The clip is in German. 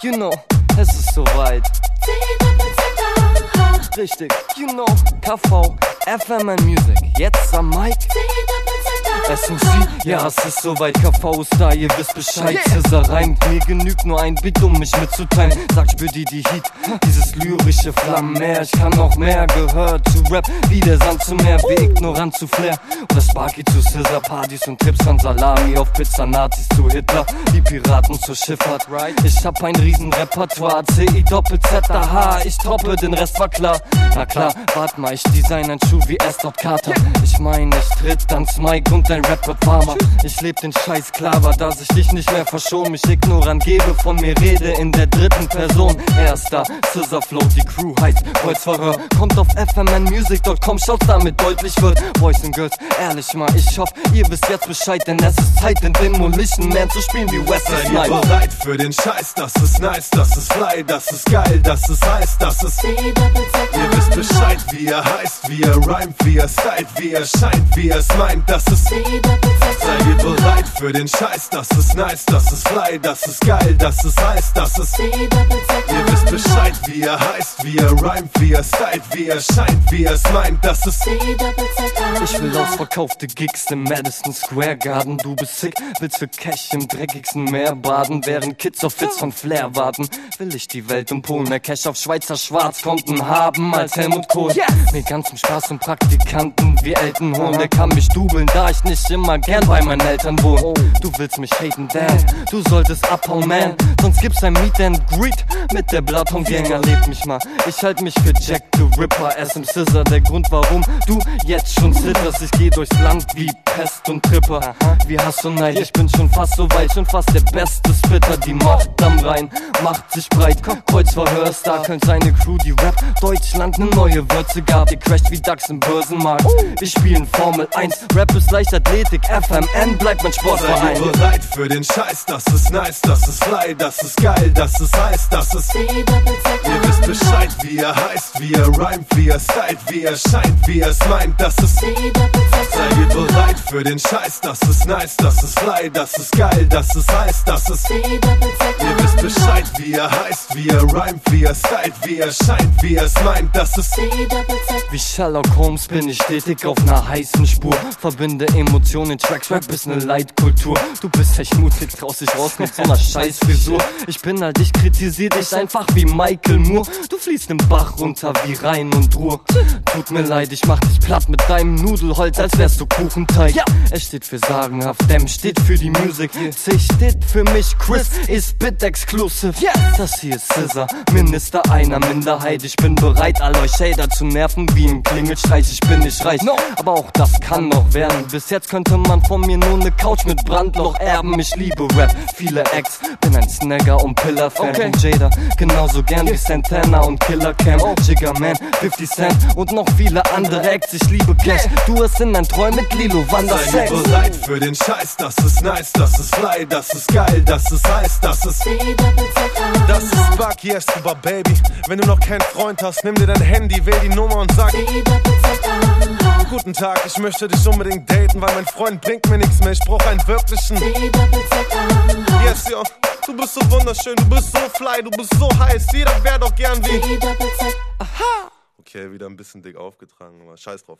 you know, es ist soweit. Richtig, you know, KV, FMN Music, jetzt am Mic. SMC, ja, es ist soweit, KV ist da, ihr wisst Bescheid. Cesar reimt, mir genügt nur ein Beat, um mich mitzuteilen. Sagt, spür die Heat, dieses lyrische Flammenmeer. Ich kann noch mehr, gehört zu Rap, wie der Sand zum Meer, wie ignorant zu Flair. Oder Sparky zu Cesar, Partys und Trips von Salami auf Pizza, Nazis zu Hitler, die Piraten zur Schifffahrt. Ich hab ein riesen Repertoire, CI-Doppel-Z-H, ich toppe, den Rest war klar. Na klar, wart mal, ich design ein Schuh wie S. Carter. Ich mein, ich tritt ans Mic und dein Rap wird warmer. Ich leb den Scheiß Klaver, dass ich dich nicht mehr verschon. Mich ignorant gebe, von mir rede in der dritten Person. Erster, Cesar Flow, die Crew heißt Kreuzverhör. Kommt auf fmnmusic.com, schaut's damit deutlich wird. Boys and Girls, ehrlich mal, ich hoff, ihr wisst jetzt Bescheid, denn es ist Zeit, in Demolition Man zu spielen wie Wesley Snipes. Seid ihr bereit für den Scheiß? Das ist nice, das ist fly, das ist geil, das ist heiß, das ist... Ihr wisst Bescheid, wie ihr heißt, wie ihr rhymt, wie ihr stylt, wie ihr scheint, wie ihr es meint, das ist... Seid ihr bereit für den Scheiß? Das ist nice, das ist fly, das ist geil, das ist heiß, das ist... Ihr wisst Bescheid, wie ihr heißt, wie ihr rhymt, wie ihr stylt, wie ihr scheint, wie ihr es meint, das ist... Ich will ausverkaufte Gigs im Madison Square Garden. Du bist sick, willst für Cash im dreckigsten Meer baden. Während Kids auf Hits von Flair warten, will ich die Welt umpolen. Mehr Cash auf Schweizer Schwarzkonten haben als Helmut Kohl. Mir ganzen Spaß und Praktikanten wie Elton holen. Der kann mich dubeln, da ich nicht immer gern bei meinen Eltern wohne. Du willst mich haten, Dad, du solltest abhauen, Man. Sonst gibt's ein Meet and Greet mit der Bloodhound Gang. Erlebt mich mal, ich halt mich für Jack the Ripper, SM Cesar. Der Grund, warum du jetzt schon zitterst. Ich geh durchs Land wie Pest und Tripper. Wie Hass und Neid, ich bin schon fast so weit, schon fast der beste Spitter. Die Macht am Rhein macht sich breit. Kreuzverhör ist da, könnt seine Crew, die Rap Deutschland ne neue Würze gab. Ihr crasht wie DAX im Börsenmarkt. Wir spielen Formel 1, Rap ist Leichtathletik, FMN bleibt mein Sportverein. Seid ihr bereit für den Scheiß? Das ist nice, das ist fly, das ist geil, das ist heiß, das ist... Ihr wisst Bescheid, wie ihr heißt, wie ihr rhymt, wie ihr stylt, wie ihr scheint, wie ihr es meint, das ist... Seid ihr bereit für den Scheiß? Das ist nice, das ist fly, das ist geil, das ist heiß, das ist... Ihr wisst Bescheid, wie ihr heißt, wie ihr rhymt, wie ihr stylt, wie ihr scheint, wie ihr es meint, das ist... Wie Sherlock Holmes bin ich stetig auf ner heißen Spur. Verbinde Emotionen, Tracks, Rap ist ne Leitkultur. Du bist echt mutig, traust dich raus mit so ner Scheißfrisur. Ich bin halt, ich kritisier dich einfach wie Michael Moore. Du fließt im Bach runter wie Rhein und Ruhr. Tut mir leid, ich mach dich platt mit deinem Nudelholz, als wärst du Kuchenteig. Es steht für sagenhaft, M steht für die Music, C steht für mich, Chris ist Bit-Exclusive. Das hier ist Cesar, Minister einer Minderheit. Ich bin bereit, all euch Shader zu nerven wie im Klingelstreich. Ich bin nicht reich, aber auch das kann noch werden. Bis jetzt könnte man von mir nur ne Couch mit Brandloch erben. Ich liebe Rap, viele Acts, bin ein Snagger und Pillar-Fan von Jada. Genauso gern wie Santana und Killer Cam, Jigga Man, 50 Cent und noch viele andere Acts. Ich liebe Cash, du hast in dein Träum mit Lilo Wandersex. Seid ihr bereit für den Scheiß? Das ist nice, das ist fly, das ist geil, das ist heiß, das ist... Das ist Sparky Escobar, Baby. Wenn du noch keinen Freund hast, nimm dir dein Handy, wähl die Nummer und sag: Guten Tag, ich möchte dich unbedingt daten, weil mein Freund bringt mir nichts mehr, ich brauch einen wirklichen. Yes, yo, du bist so wunderschön, du bist so fly, du bist so heiß, jeder wär doch gern wie... Okay, wieder ein bisschen dick aufgetragen, aber scheiß drauf.